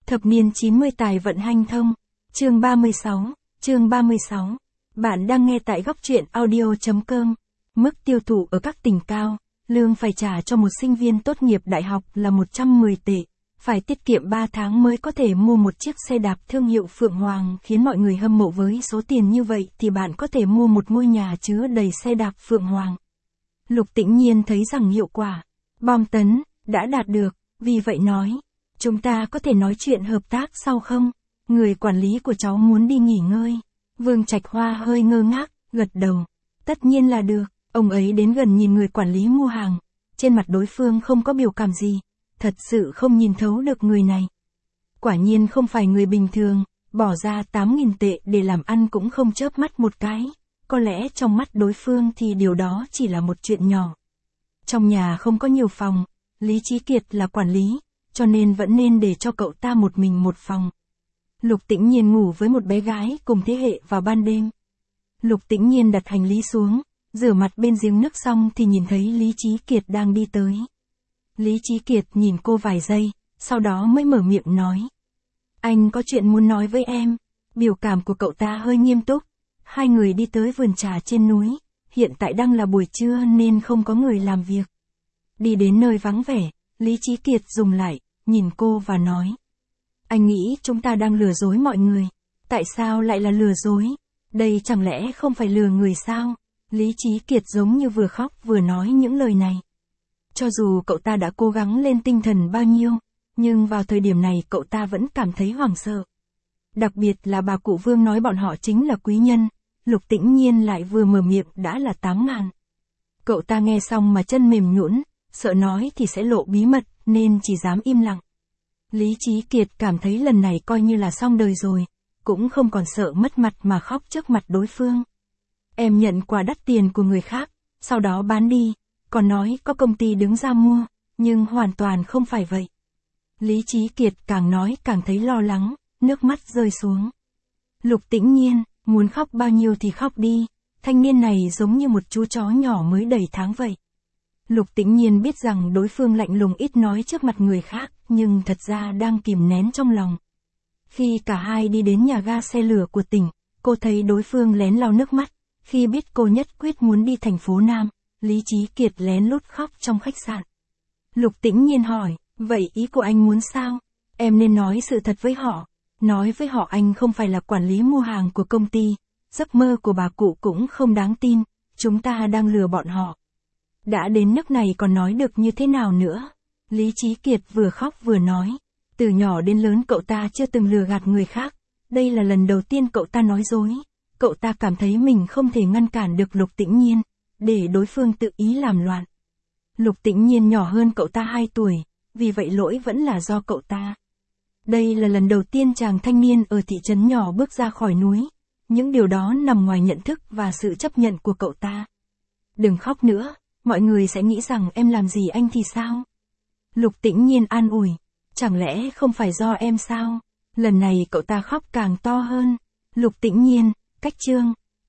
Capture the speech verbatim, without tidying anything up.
Thập niên chín mươi tài vận hanh thông. Chương ba mươi sáu. Chương ba mươi sáu. Bạn đang nghe tại góc truyện audio.com. Mức tiêu thụ ở các tỉnh cao, lương phải trả cho một sinh viên tốt nghiệp đại học là một trăm mười tệ. Phải tiết kiệm ba tháng mới có thể mua một chiếc xe đạp thương hiệu Phượng Hoàng khiến mọi người hâm mộ. Với số tiền như vậy thì bạn có thể mua một ngôi nhà chứa đầy xe đạp Phượng Hoàng. Lục Tĩnh Nhiên thấy rằng hiệu quả bom tấn đã đạt được, vì vậy nói, chúng ta có thể nói chuyện hợp tác sau không? Người quản lý của cháu muốn đi nghỉ ngơi. Vương Trạch Hoa hơi ngơ ngác, gật đầu. Tất nhiên là được. Ông ấy đến gần nhìn người quản lý mua hàng. Trên mặt đối phương không có biểu cảm gì. Thật sự không nhìn thấu được người này. Quả nhiên không phải người bình thường, bỏ ra tám nghìn tệ để làm ăn cũng không chớp mắt một cái. Có lẽ trong mắt đối phương thì điều đó chỉ là một chuyện nhỏ. Trong nhà không có nhiều phòng, Lý Chí Kiệt là quản lý, cho nên vẫn nên để cho cậu ta một mình một phòng. Lục Tĩnh Nhiên ngủ với một bé gái cùng thế hệ vào ban đêm. Lục Tĩnh Nhiên đặt hành lý xuống, rửa mặt bên giếng nước xong thì nhìn thấy Lý Chí Kiệt đang đi tới. Lý Chí Kiệt nhìn cô vài giây, sau đó mới mở miệng nói. Anh có chuyện muốn nói với em. Biểu cảm của cậu ta hơi nghiêm túc. Hai người đi tới vườn trà trên núi, hiện tại đang là buổi trưa nên không có người làm việc. Đi đến nơi vắng vẻ, Lý Chí Kiệt dừng lại, nhìn cô và nói. Anh nghĩ chúng ta đang lừa dối mọi người. Tại sao lại là lừa dối? Đây chẳng lẽ không phải lừa người sao? Lý Chí Kiệt giống như vừa khóc vừa nói những lời này. Cho dù cậu ta đã cố gắng lên tinh thần bao nhiêu, nhưng vào thời điểm này cậu ta vẫn cảm thấy hoảng sợ. Đặc biệt là bà cụ Vương nói bọn họ chính là quý nhân, Lục Tĩnh Nhiên lại vừa mở miệng đã là tám ngàn. Cậu ta nghe xong mà chân mềm nhũn, sợ nói thì sẽ lộ bí mật, nên chỉ dám im lặng. Lý Chí Kiệt cảm thấy lần này coi như là xong đời rồi, cũng không còn sợ mất mặt mà khóc trước mặt đối phương. Em nhận quà đắt tiền của người khác, sau đó bán đi, còn nói có công ty đứng ra mua, nhưng hoàn toàn không phải vậy. Lý Chí Kiệt càng nói càng thấy lo lắng, nước mắt rơi xuống. Lục Tĩnh Nhiên, muốn khóc bao nhiêu thì khóc đi, thanh niên này giống như một chú chó nhỏ mới đầy tháng vậy. Lục Tĩnh Nhiên biết rằng đối phương lạnh lùng ít nói trước mặt người khác, nhưng thật ra đang kìm nén trong lòng. Khi cả hai đi đến nhà ga xe lửa của tỉnh, cô thấy đối phương lén lau nước mắt. Khi biết cô nhất quyết muốn đi thành phố Nam, Lý Chí Kiệt lén lút khóc trong khách sạn. Lục Tĩnh Nhiên hỏi, vậy ý của anh muốn sao? Em nên nói sự thật với họ. Nói với họ anh không phải là quản lý mua hàng của công ty. Giấc mơ của bà cụ cũng không đáng tin. Chúng ta đang lừa bọn họ. Đã đến nước này còn nói được như thế nào nữa? Lý Chí Kiệt vừa khóc vừa nói. Từ nhỏ đến lớn cậu ta chưa từng lừa gạt người khác. Đây là lần đầu tiên cậu ta nói dối. Cậu ta cảm thấy mình không thể ngăn cản được Lục Tĩnh Nhiên, để đối phương tự ý làm loạn. Lục Tĩnh Nhiên nhỏ hơn cậu ta hai tuổi, vì vậy lỗi vẫn là do cậu ta. Đây là lần đầu tiên chàng thanh niên ở thị trấn nhỏ bước ra khỏi núi. Những điều đó nằm ngoài nhận thức và sự chấp nhận của cậu ta. Đừng khóc nữa, mọi người sẽ nghĩ rằng em làm gì anh thì sao? Lục Tĩnh Nhiên an ủi, chẳng lẽ không phải do em sao? Lần này cậu ta khóc càng to hơn. Lục Tĩnh Nhiên, cách chương.